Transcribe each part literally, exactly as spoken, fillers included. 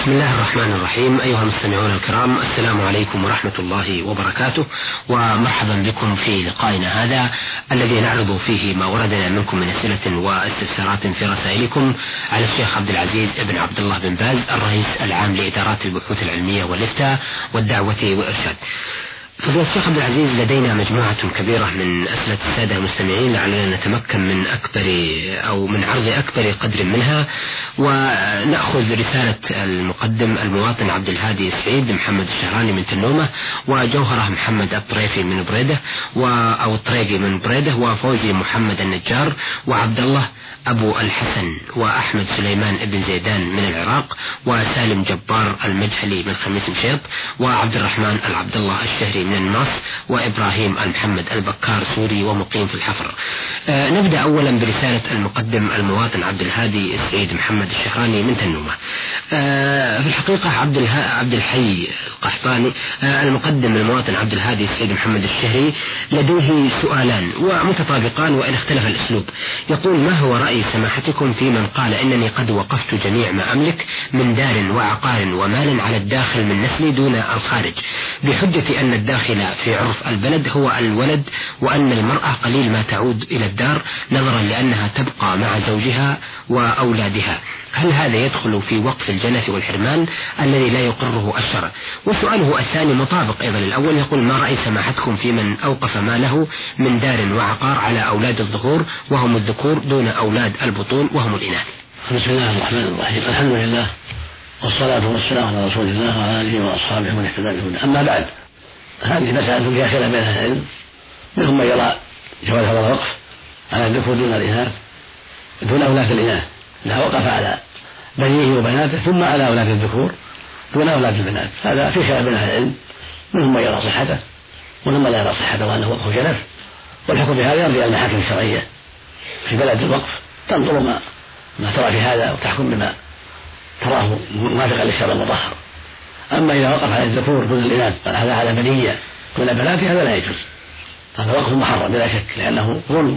بسم الله الرحمن الرحيم. أيها المستمعون الكرام، السلام عليكم ورحمة الله وبركاته، ومرحبا بكم في لقائنا هذا الذي نعرض فيه ما وردنا منكم من أسئلة واستفسارات في رسائلكم على الشيخ عبد العزيز بن عبد الله بن باز الرئيس العام لإدارات البحوث العلمية والإفتاء والدعوة والإرشاد. فضيلة الشيخ عبد العزيز، لدينا مجموعة كبيرة من أسئلة السادة المستمعين، لعلنا نتمكن من أكبر أو من عرض أكبر قدر منها، ونأخذ رسالة المقدم المواطن عبد الهادي السعيد محمد الشهراني من تنومة، وجوهرة محمد الطريفي من بريدة أو الطريقي من بريدة، وفوزي محمد النجار، وعبد الله أبو الحسن، وأحمد سليمان ابن زيدان من العراق، وسالم جبار المجهلي من خميس مشيط، وعبد الرحمن العبد الله الشهري من النص، وإبراهيم المحمد البكار سوري ومقيم في الحفر. آه نبدأ أولا برسالة المقدم المواطن عبد الهادي السعيد محمد الشهراني من تنومة. آه في الحقيقة عبد, الها عبد الحي القحطاني آه المقدم المواطن عبد الهادي السعيد محمد الشهري لديه سؤالان ومتطابقان وإن اختلف الأسلوب. يقول: ما هو رأي سماحتكم في من قال إنني قد وقفت جميع ما أملك من دار وعقار ومال على الداخل من نسلي دون الخارج، بحجة أن الداخل في عرف البلد هو الولد، وأن المرأة قليل ما تعود إلى الدار نظرا لأنها تبقى مع زوجها وأولادها. هل هذا يدخل في وقف الجنة والحرمان الذي لا يقره الشرع؟ وسؤاله الثاني مطابق أيضا الأول، يقول: ما رأي سماحتكم في من أوقف ماله من دار وعقار على أولاد الذكور وهم الذكور دون أولاد البطون وهم الإناث؟ بسم الله الرحمن الرحيم. الحمد لله والصلاة والسلام على رسول الله وعلى آله وأصحابه ومن اهتدى بهداه. أما بعد، هذه مسألة فيها خلاف بين أهل العلم، منهم من يرى جواز هذا الوقف على الذكور دون الإناث دون أولاد الإناث، إذا وقف على بنيه وبناته ثم على أولاد الذكور دون أولاد البنات. هذا في خلاف بين أهل العلم، منهم من يرى صحته ومنهم من لا يرى صحته وأنه وقف جنف، والحكم بهذا يرجع المحاكم الشرعية في بلد الوقف، تنظر ما ما ترى في هذا وتحكم بما تراه موافقا للشرع المطهر. أما إذا وقف على الذكور دون الإناث قال هذا على بنية دون بنات، هذا لا يجوز، هذا وقف محرم بلا شك، لأنه ظلم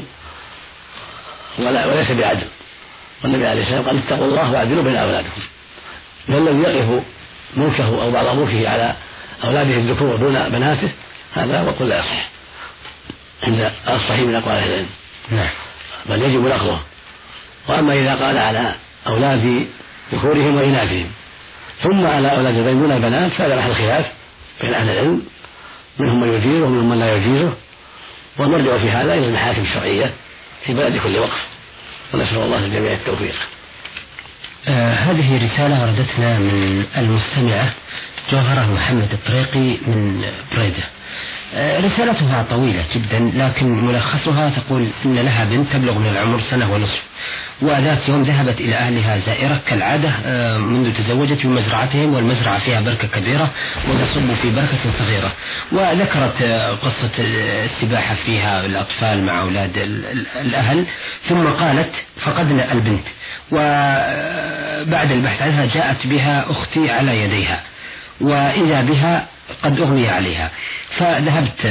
وليس بعدل. والنبي عليه الصلاة والسلام قال: اتقوا الله واعدلوا بين أولادكم. فالذي يقف ملكه أو بعض ملكه على أولاده الذكور دون بناته هذا وقف لا يصح عند الصحيح من أقوال أهل العلم، بل يجب نقضه. وأما إذا قال على أولاد ذكورهم وإناثهم ثم على أولاد البنين دون البنات فهذا محل خلاف بين أهل العلم، منهم من يجيزه ومنهم من لا يجيزه، ونرجع في هذا إلى المحاكم الشرعية في بلد كل وقف، ونسأل الله للجميع التوفيق. آه هذه رسالة وردتنا من المستمعة جوهرة محمد الطريقي من بريدة. آه رسالتها طويلة جدا، لكن ملخصها تقول إن لها بنت تبلغ من العمر سنة ونصف، وذات يوم ذهبت إلى أهلها زائرة كالعادة آه منذ تزوجت في مزرعتهم، والمزرعة فيها بركة كبيرة وتصب في بركة صغيرة، وذكرت آه قصة السباحة فيها الأطفال مع أولاد الأهل، ثم قالت: فقدنا البنت، وبعد البحث عنها جاءت بها أختي على يديها، وإذا بها قد أغمي عليها، فذهبت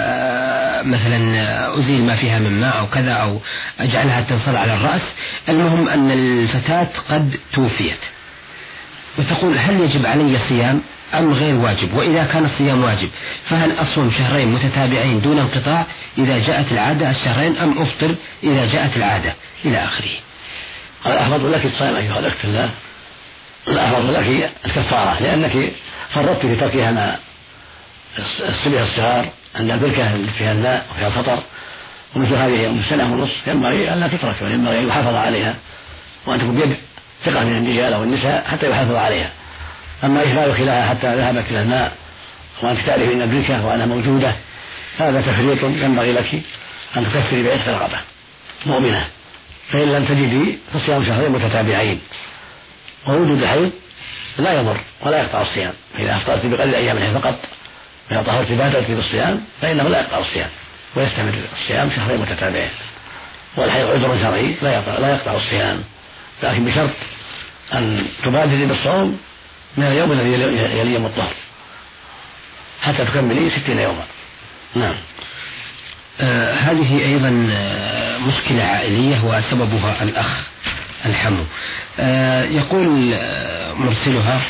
مثلا أزيل ما فيها من ماء أو كذا أو أجعلها تنصل على الرأس. المهم أن الفتاة قد توفيت، وتقول: هل يجب علي صيام أم غير واجب؟ وإذا كان الصيام واجب فهل أصوم شهرين متتابعين دون انقطاع إذا جاءت العادة الشهرين، أم أفطر إذا جاءت العادة، إلى آخره. قال: أحفظ لك الصيام أيها الأخت الله، أحفظ لك الكفارة، لأنك فرطت في تركها مع الصبية الصغار عند البركة اللي فيها الماء وفيها الخطر، ومثل هذه أم سنة ونصف ينبغي أن لا تترك، وينبغي أن يحافظ عليها، وأن تكون بيد ثقة من الرجال أو النساء حتى يحافظ عليها. أما إهمال خلاها حتى ذهبت إلى الماء وأنت تعرف أن البركة وأنا موجودة، هذا تفريط، ينبغي لك أن تكفري بعتق رقبة مؤمنة، فإن لم تجدي فصيام شهرين متتابعين. ووجود الحيض لا يضر ولا يقطع الصيام، فإذا أفطرت بقليل أيام الحيض فقط وإذا طهرت باتت بالصيام فإنه لا يقطع الصيام ويستمر الصيام شهرين متتابعين. والحيض عذر شرعي لا يقطع, لا يقطع الصيام، لكن بشرط أن تبادري بالصوم من اليوم الذي يلي يوم الطهر حتى تكملي ستين يوما. نعم. آه هذه أيضا آه مشكلة عائلية وسببها الأخ الحمو. آه يقول آه مرسلها: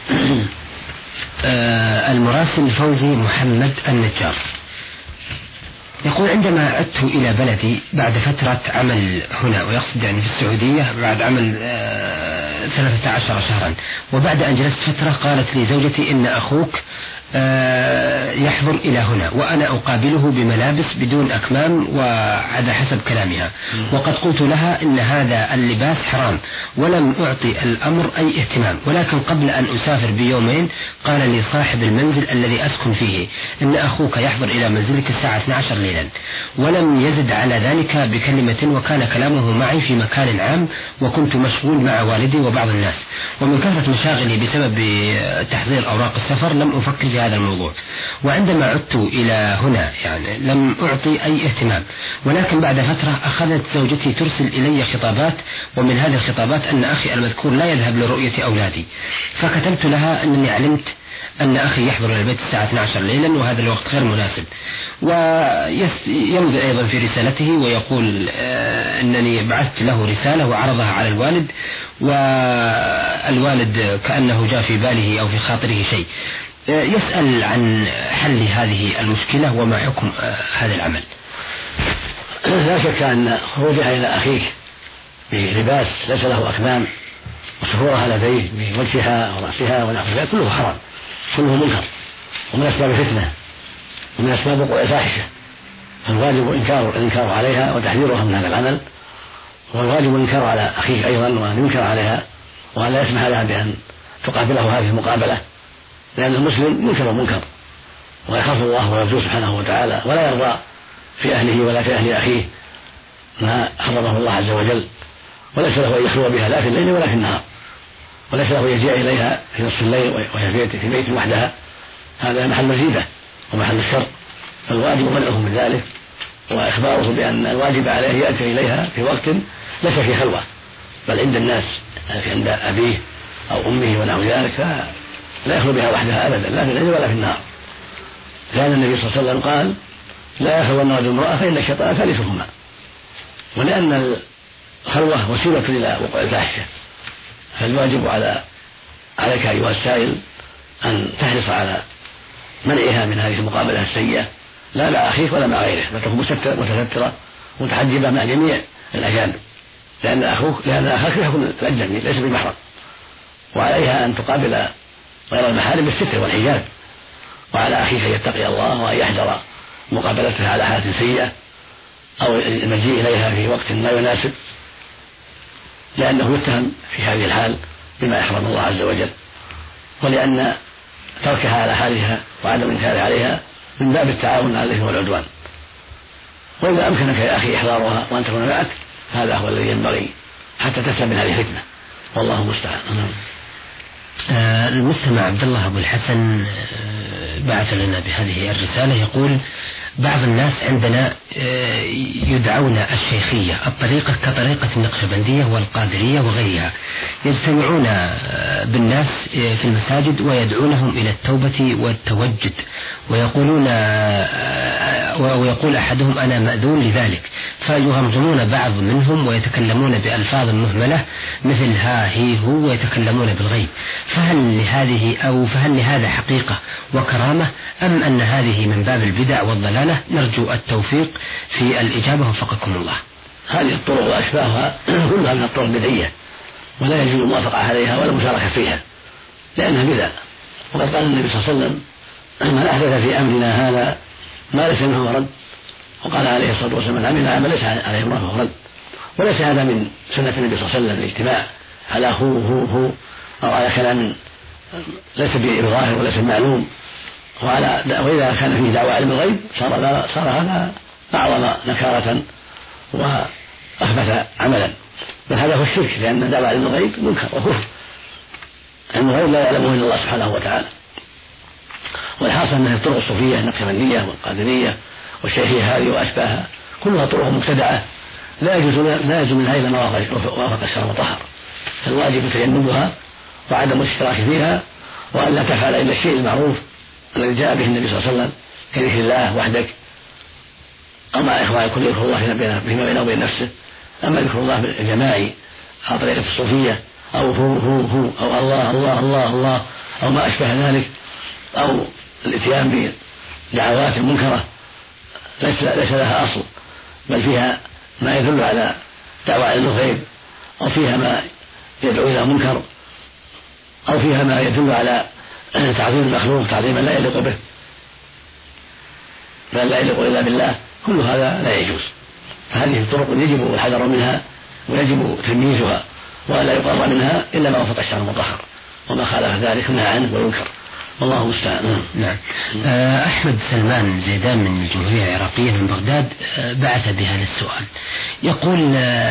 آه المراسل فوزي محمد النجار يقول: عندما عدت إلى بلدي بعد فترة عمل هنا، ويقصد يعني في السعودية، بعد عمل آه ثلاثة عشر شهرا، وبعد أن جلست فترة قالت لي زوجتي إن أخوك آه يحضر إلى هنا وأنا أقابله بملابس بدون أكمام وعلى حسب كلامها، وقد قلت لها إن هذا اللباس حرام ولم أعطي الأمر أي اهتمام، ولكن قبل أن أسافر بيومين قال لي صاحب المنزل الذي أسكن فيه إن أخوك يحضر إلى منزلك الساعة اثنتي عشرة ليلا، ولم يزد على ذلك بكلمة، وكان كلامه معي في مكان عام وكنت مشغول مع والدي وبعض الناس، ومن كثرة مشاغلي بسبب تحضير أوراق السفر لم أفكر في هذا الموضوع، وعندما عدت إلى هنا يعني لم أعطي أي اهتمام، ولكن بعد فترة أخذت زوجتي ترسل إلي خطابات، ومن هذه الخطابات أن أخي المذكور لا يذهب لرؤية أولادي، فكتبت لها أنني علمت أن أخي يحضر إلى البيت الساعة اثنتي عشرة ليلا وهذا الوقت غير مناسب، ويمضي أيضا في رسالته ويقول أنني بعثت له رسالة وعرضها على الوالد، والوالد كأنه جاء في باله أو في خاطره شيء. يسأل عن حل هذه المشكلة وما حكم هذا العمل. لا شك أن خروجها إلى أخيك بلباس ليس له أكمام وسفورها لديه بوجهها ورأسها ونحوها كله حرام، كله منكر ومن أسباب الفتنة ومن أسباب وقوع الفاحشة، فالواجب إنكار الإنكار عليها وتحذيرها من هذا العمل، والواجب الإنكار على أخيك أيضا وأن ينكر عليها وأن لا يسمح لها بأن تقابله هذه المقابلة، لأن المسلم ينكر المنكر ويخاف الله ويرجوه سبحانه وتعالى ولا يرضى في أهله ولا في أهل أخيه ما حرمه الله عز وجل، وليس له أن يخلو بها لا في الليل ولا في النهار، وليس له يجيء إليها في نصف الليل وهي في بيت وحدها، هذا محل مزيدة ومحل الشر، فالواجب منعه من ذلك وإخباره بأن الواجب عليه يأتي إليها في وقت ليس في خلوة بل عند الناس في عند أبيه أو أمه ونحو ذلك، فلا يخلو بها وحدها أبدا لا في الليل ولا في النهار، لأن النبي صلى الله عليه وسلم قال: لا يخلون رجل امرأة فإن الشيطان ثالثهما، ولأن الخلوة وسيلة إلى وقوع الفاحشة، فالواجب على عليك أيها السائل أن تحرص على منعها من هذه المقابلة السيئة، لا مع أخيك ولا مع غيره، بل تكون متسترة متحجبة مع جميع الأجانب، لأن أخوك لأن أخاك يكون الأجنبي ليس بمحرم، وعليها أن تقابل غير المحارم بالستر والحجاب، وعلى أخيك أن يتقي الله وأن يحذر مقابلتها على حالة سيئة أو المجيء إليها في وقت لا يناسب، لأنه يتهم في هذه الحال بما يحرم الله عز وجل، ولأن تركها على حالها وعدم الإنكار عليها من باب التعاون على الإثم والعدوان، وإذا أمكنك يا أخي إحضارها وأن تكون معك هذا هو الذي ينبغي حتى تسلم من هذه الفتنة، والله المستعان. آه المستمع عبد الله أبو الحسن آه بعث لنا بهذه الرسالة، يقول: بعض الناس عندنا آه يدعون الشيخية الطريقة كطريقة النقشبندية والقادرية وغيرها، يجتمعون آه بالناس آه في المساجد ويدعونهم إلى التوبة والتوجد، ويقولون ويقول أحدهم أنا مأذون لذلك، فيغمزمون بعض منهم ويتكلمون بألفاظ مهملة مثل ها هي هو ويتكلمون بالغيب، فهل لهذه أو فهل لهذا حقيقة وكرامة أم أن هذه من باب البدع والضلالة؟ نرجو التوفيق في الإجابة وفقكم الله. هذه الطرق وأشباهها كلها من الطرق البدعية ولا يجوز الموافقة عليها ولا المشاركة فيها لأنها بدع، وقد قال النبي صلى الله عليه وسلم: من أحدث في أمرنا هذا ما ليس منه رد، وقال عليه الصلاة والسلام: من عمل عمل ليس عليه أمره فهو رد، وليس هذا من سنة النبي صلى الله عليه وسلم الاجتماع على هو هو هو أو على كلام ليس بظاهر وليس بمعلوم، وعلى وإذا كان فيه دعوة علم الغيب صار صار هذا أعظم نكارة وأخبث عملا، بل هذا هو الشرك، لأن دعوة علم الغيب منكر وكفر، علم الغيب لا يعلمه إلا الله سبحانه وتعالى. والحاصل أن الطرق الصوفية النقشبندية والقادرية والشيخية هذه وأشباهها كلها طرق مبتدعة لا يجوز لا يجوز منها إلا ما وافق الشرع المطهر، فالواجب تجنبها وعدم الاشتراك فيها، وأن لا تفعل إلا الشيء المعروف الذي جاء به النبي صلى الله عليه وسلم كذكر الله وحدك، أو مع إخوان كل يذكر الله فيما بينه وبين نفسه، أما ذكر الله الجماعي على طريقة الصوفية أو هو هو هو أو الله الله الله الله أو ما أشبه ذلك، أو الاتيان بدعوات منكرة ليس لها أصل، بل فيها ما يدل على دعوى علم الغيب، أو فيها ما يدعو إلى منكر، أو فيها ما يدل على تعظيم المخلوق تعظيما لا يليق به بل لا يليق إلا بالله، كل هذا لا يجوز. فهذه الطرق يجب الحذر منها ويجب تمييزها، ولا يقر منها إلا ما وفق الشرع المطهر، وما خالف ذلك نهى عنه وينكر، والله المستعان. نعم. أحمد سلمان زيدان من الجمهورية العراقية من بغداد بعث بهذا السؤال، يقول: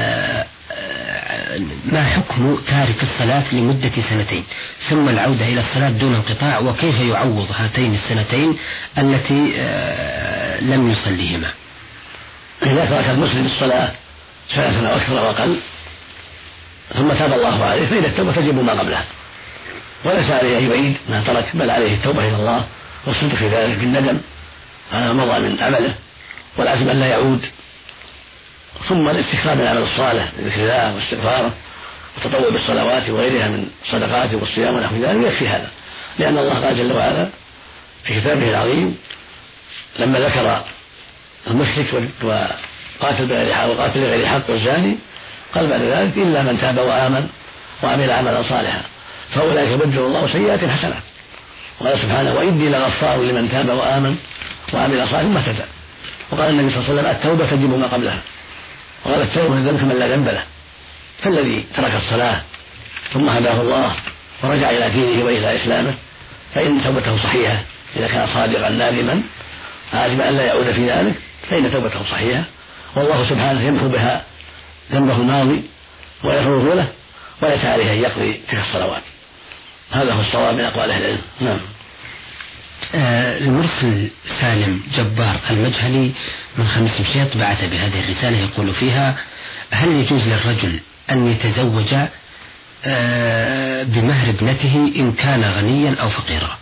ما حكم تارك الصلاة لمدة سنتين ثم العودة إلى الصلاة دون انقطاع، وكيف يعوض هاتين السنتين التي لم يصليهما؟ إذا ترك المسلم الصلاة سنة أو أكثر أو أقل ثم تاب الله عليه فإن التوبة تجب ما قبلها، وليس عليه أن يعيد ما ترك، بل عليه التوبة إلى الله والصدق في ذلك بالندم على ما مضى من عمله والعزم أن لا يعود، ثم الاستخراج من العمل الصالح بذكر الله واستغفاره والتطوع بالصلوات وغيرها من الصدقات والصيام ونحو ذلك يكفي هذا، لأن الله قال جل وعلا في كتابه العظيم لما ذكر المشرك وقاتل بغير حق وقاتل بغير حق والزاني قال بعد ذلك: إلا من تاب وآمن وعمل عملا صالحا فأولئك يبدل الله سيئات حسنات. وقال سبحانه: وإني لغفار لمن تاب وآمن وعمل صالحا ثم اهتدى. وقال النبي صلى الله عليه وسلم: التوبة تجب ما قبلها. وقال: التوبة من الذنب كمن لا ذنب له. فالذي ترك الصلاة ثم هداه الله ورجع إلى دينه وإلى إسلامه فإن توبته صحيحة، إذا كان صادقا نادما عازما أن لا يعود في ذلك فإن توبته صحيحة، والله سبحانه يمحو بها ذنبه الماضي ويغفر له، وليس عليه أن يقضي تلك الصلوات. هذا هو الصواب من أقوال أهل العلم. نعم. آه المرسل سالم جبار المجهلي من خميس مشيط بعث بهذه الرسالة يقول فيها: هل يجوز للرجل أن يتزوج آه بمهر ابنته إن كان غنيا أو فقيرا؟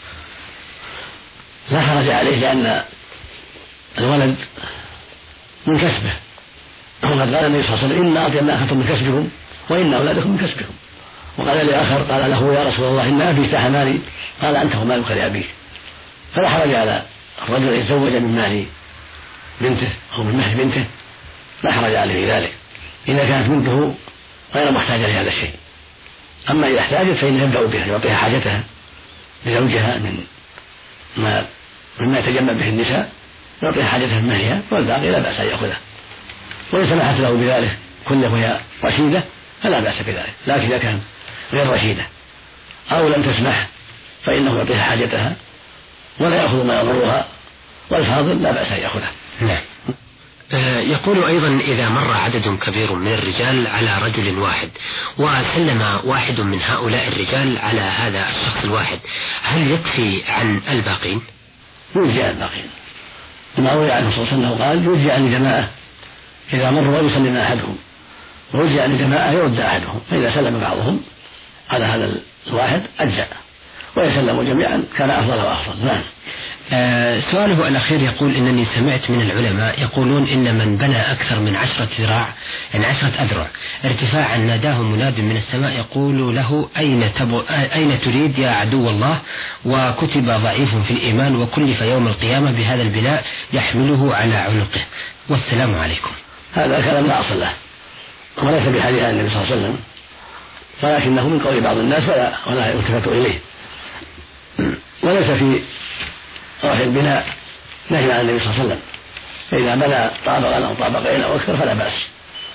لا حرج عليه، لأن الولد من كسبه، وقد قال النبي صلى الله عليه وسلم: إن أطيب ما أخذتم من كسبكم وإن أولادكم من كسبكم. وقال لآخر قال له: يا رسول الله إن أبي استحماني، قال: أنت ومالك لأبيك. فلا حرج على الرجل أن يتزوج من مال بنته أو من مهر بنته، لا حرج عليه في ذلك إذا كانت بنته غير محتاجة لهذا الشيء. أما إذا احتاجت فإنه يبدأ بها، يعطيها حاجتها لزوجها من ما مما يتجمل به النساء، يعطيها حاجتها من مهرها، والباقي لا بأس أن يأخذها، وإن سمحت له بذلك كله وهي رشيدة فلا بأس بذلك. لكن إذا كان غير رشيدة أو لم تسمح فإنه يعطيها حاجتها ولا يأخذ ما يضرها، والفاضل لا بأس أن يأخذها. نعم. يقول أيضا: إذا مر عدد كبير من الرجال على رجل واحد وسلم واحد من هؤلاء الرجال على هذا الشخص الواحد، هل يكفي عن الباقين؟ يرجع عن الباقين، كما روي عنه صلى الله عليه وسلم قال: يرجع عن الجماعة إذا مروا ويسلم أحدهم، ويرجع عن الجماعة يرد أحدهم، فإذا سلم بعضهم على هذا الواحد أجزأ، ويسلموا جميعا كان أفضل وأفضل. نعم. آه سؤاله الأخير يقول: إنني سمعت من العلماء يقولون إن من بنى أكثر من عشرة ذراع يعني عشرة أذرع ارتفاعا ناداه مناد من السماء يقول له: أين, تبو أين تريد يا عدو الله؟ وكتب ضعيف في الإيمان وكلف يوم القيامة بهذا البناء يحمله على عنقه، والسلام عليكم. هذا كلام لا أصل له، وليس بحديث النبي صلى الله عليه وسلم، ولكنه من قول بعض الناس ولا ولا يلتفت إليه، وليس في روح البناء نهي عن النبي صلى الله عليه وسلم، فإذا بنى طابقا أو طابقين أو أكثر فلا بأس.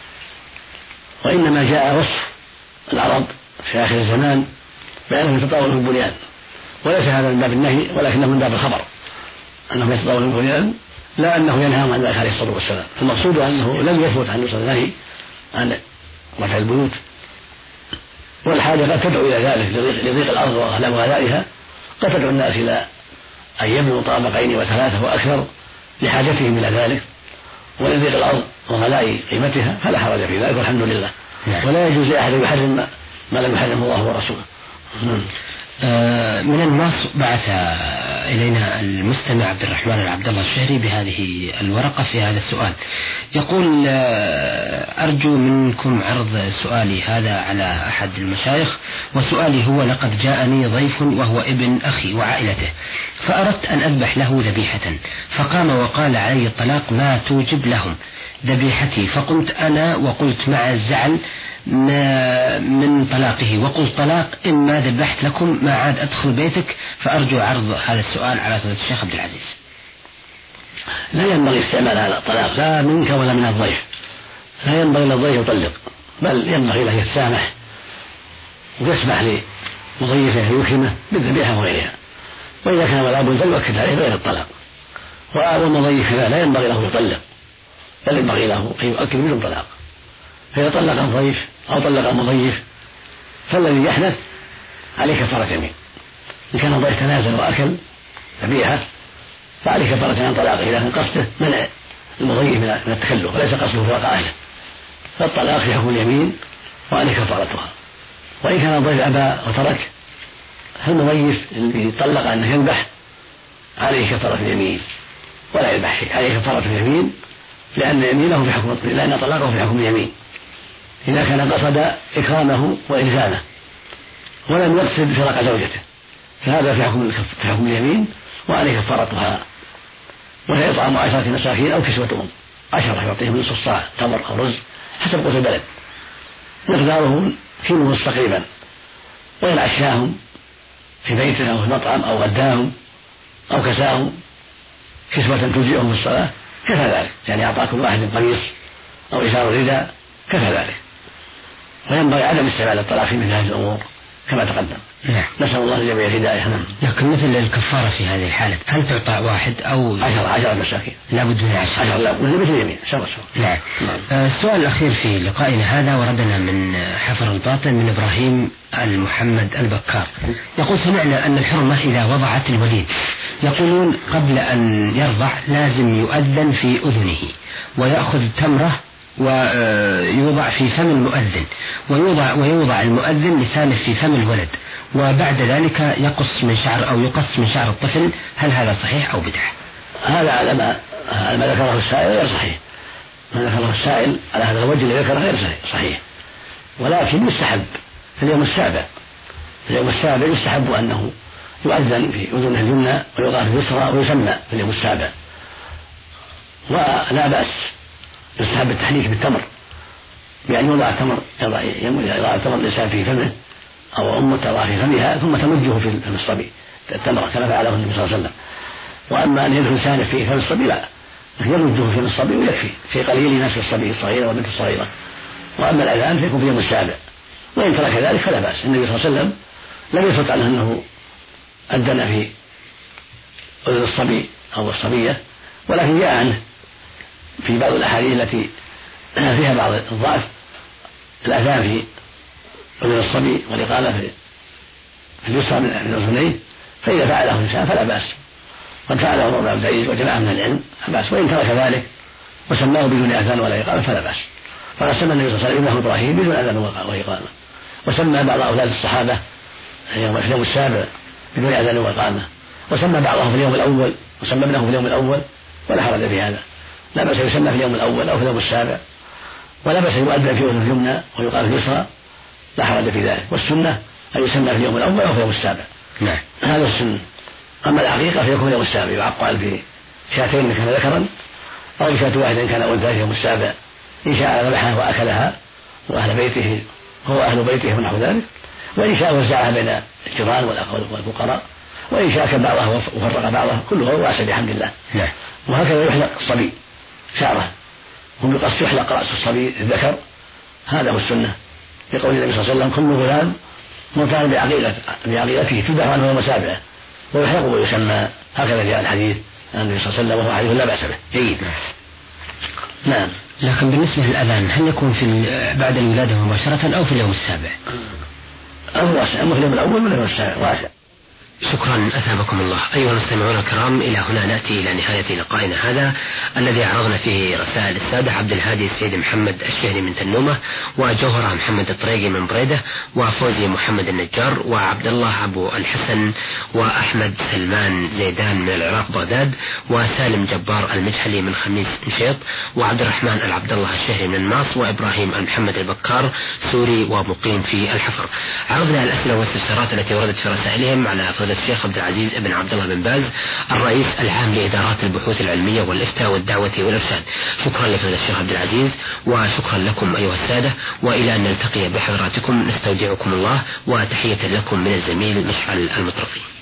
وإنما جاء وصف العرب في آخر الزمان بأنهم يتطاولون في البنيان، وليس هذا من باب النهي ولكنه من باب الخبر أنهم يتطاولون في البنيان، لا أنه ينهى عن ذلك عليه الصلاة والسلام. المقصود أنه لم يثبت عن النهي عن رفع البيوت، والحاجة قد تدعو إلى ذلك لضيق الأرض وغلائها، قد تدعو الناس إلى أن يبنوا طابقين وثلاثة وأكثر لحاجتهم إلى ذلك ولضيق الأرض وغلاء قيمتها، فلا حرج في ذلك والحمد لله. نعم. ولا يجوز لأحد يحرم ما لم يحرمه الله ورسوله. آه من الناس بعث إلينا المستمع عبد الرحمن العبد الله الشهري بهذه الورقة في هذا السؤال. يقول: أرجو منكم عرض سؤالي هذا على أحد المشايخ، وسؤالي هو: لقد جاءني ضيف وهو ابن أخي وعائلته، فأردت أن أذبح له ذبيحة، فقام وقال علي الطلاق ما توجب لهم ذبيحتي، فقمت أنا وقلت مع الزعل من طلاقه، وقلت: طلاق إما ذبحت لكم ما عاد أدخل بيتك. فأرجو عرض هذا السؤال على فضيلة الشيخ عبد العزيز. لا ينبغي استعمال هذا الطلاق لا منك ولا من الضيف، لا ينبغي للضيف يطلق، بل ينبغي له يتسامح ويسمح لمضيفه يكرمه بالذبيحة وغيرها، وإذا كان ولا بد فليؤكد عليه غير الطلاق. والمضيف لا ينبغي له يطلق، بل ينبغي له أن يؤكد بدون طلاق. فإذا طلق الضيف أو طلق المضيف فالذي يحدث عليه كفارة يمين. إن كان الضيف تنازل وأكل ذبيحة فعليه كفارة عن طلاقه، إذا كان قصده منع المضيف من التكلف وليس قصده فراق أهله، فالطلاق في حكم اليمين وعليه كفارتها. وإن كان الضيف أبى وترك فالمضيف الذي طلق أنه يذبح عليه كفارة اليمين ولا يذبح شيء، عليه كفارة اليمين لأن يمينه في حكم لأن طلاقه في حكم اليمين إذا كان قصد إكرامه وإلزامه ولم يقصد فراق زوجته، فهذا في حكم في حكم اليمين وعليه كفارتها، وهي إطعام عشرة مساكين أو كسوتهم، عشرة يعطيهم نصف الصاع تمر أو رز حسب قوت البلد مقداره كيلو ونصف تقريبا، وإن عشاهم في بيته أو في مطعم أو غداهم أو كساهم كسوة تجزئهم في الصلاة كفى ذلك، يعني أعطى كل واحد قميص أو إزار رداء كفى ذلك. وينبغي عدم استعمال الطلاق في مثل هذه الأمور كما تقدم. نعم. نسأل الله لجميع الهداية. نعم. لكن مثل الكفارة في هذه الحالة هل تعطى واحد أو عشرة عشرة مساكين؟ لا بد من عشرة. عشرة لا بد مثل اليمين شرط. نعم. نعم. آه السؤال الأخير في لقائنا هذا وردنا من حفر الباطن من إبراهيم المحمد البكار، يقول: سمعنا أن الحرمة إذا وضعت الوليد يقولون قبل أن يرضع لازم يؤذن في أذنه ويأخذ تمرة ويوضع في فم المؤذن ويوضع, ويوضع المؤذن لسانه في فم الولد، وبعد ذلك يقص من شعر أو يقص من شعر الطفل، هل هذا صحيح أو بدعة؟ هذا على ما, على ما ذكره السائل غير صحيح، ما ذكره السائل على هذا الوجه اللي ذكره غير صحيح، ولكن يستحب في اليوم السابع في اليوم السابع يستحب أنه يؤذن في أذنه اليمنى ويقال في اليسرى ويسمى في اليوم السابع، ولا بأس يستحب التحريك بالتمر، بأن يوضع التمر يضع التمر الإنسان في فمه أو أمه تضع في فمها ثم تمجه في فم الصبي التمر كما فعله النبي صلى الله عليه وسلم. وأما أن يدخل لسانه في فم الصبي لا، يمجه في فم الصبي ويكفي في قليل نسف الصبي الصغير والبنت الصغيرة. وأما الأذان فيكون في يوم السابع، وإن ترك ذلك فلا بأس. النبي صلى الله عليه وسلم لم يثبت عنه أنه أذن في أذن الصبي أو الصبية، ولكن جاء عنه في بعض الأحاديث التي فيها بعض الضعف الأذان في أذن الصبي والإقامة في اليسرى من الأذنين، فإذا فعله الإنسان فلا بأس، قد فعله عمر بن عبد العزيز وجماعة من العلم فلا بأس. وإن ترك ذلك وسماه بدون أذان ولا إقامة فلا بأس. فقد سمى النبي صلى الله عليه وسلم ابنه إبراهيم بدون أذان وإقامة، وسمى بعض أولاد الصحابة في اليوم السابع بدون أذان وإقامة، وسمى بعضهم في اليوم الأول وسمى ابنه في اليوم الأول، ولا حرج في هذا. لا بأس يسمى في اليوم الأول أو في اليوم السابع، ولا بأس يؤذن في أذن اليمنى ويقال في اليسرى، لا حرج في ذلك. والسنة أن يسمى في اليوم الأول أو في اليوم السابع. نعم. هذا السنة. أما العقيقة فيكون في اليوم السابع، يعقل في شاتين إن كان ذكرا أو بشاة واحدة إن كان أنثى في اليوم السابع، إن شاء ذبحها وأكلها وأهل بيته هو أهل بيته ونحو ذلك، وإن شاء وزعها بين الجيران والفقراء، وإن شاء أكل بعضها وفرق بعضها، كله واسع بحمد الله. نعم. وهكذا يحلق الصبي شعره، هم بقصد يحلق رأس الصبي الذكر، هذا هو السنة لقول النبي صلى الله عليه وسلم: كل غلام مرتهن بعقيقته تذبح عنه يوم سابعه ويحلق ويسمى، هكذا جاء الحديث عن النبي صلى الله عليه وسلم وهو حديث لا بأس به جيد. نعم. لكن بالنسبة للأذان هل يكون في بعد الولادة مباشرة أو في اليوم السابع؟ أو واسع، أما في اليوم الأول ولا اليوم السابع واسع. شكرا أثابكم الله. أيها المستمعون الكرام، إلى هنا نأتي إلى نهاية لقائنا هذا الذي عرضنا فيه رسائل السادة عبد الهادي السيد محمد الشهري من تنومة، وجوهرة محمد الطريقي من بريدة، وفوزي محمد النجار، وعبد الله أبو الحسن، وأحمد سلمان زيدان من العراق بغداد، وسالم جبار المجحلي من خميس مشيط، وعبد الرحمن العبد الله الشهري من الناص، وإبراهيم المحمد البكار سوري ومقيم في الحفر. عرضنا الأسئلة والاستفسارات التي وردت في رسائلهم على فضيلة الشيخ عبد العزيز بن عبد الله بن باز الرئيس العام لإدارات البحوث العلمية والإفتاء والدعوة والإرشاد. شكرا لفضيلة الشيخ عبد العزيز، وشكرا لكم أيها السادة، وإلى أن نلتقي بحضراتكم نستودعكم الله، وتحية لكم من الزميل مشعل المطرفي.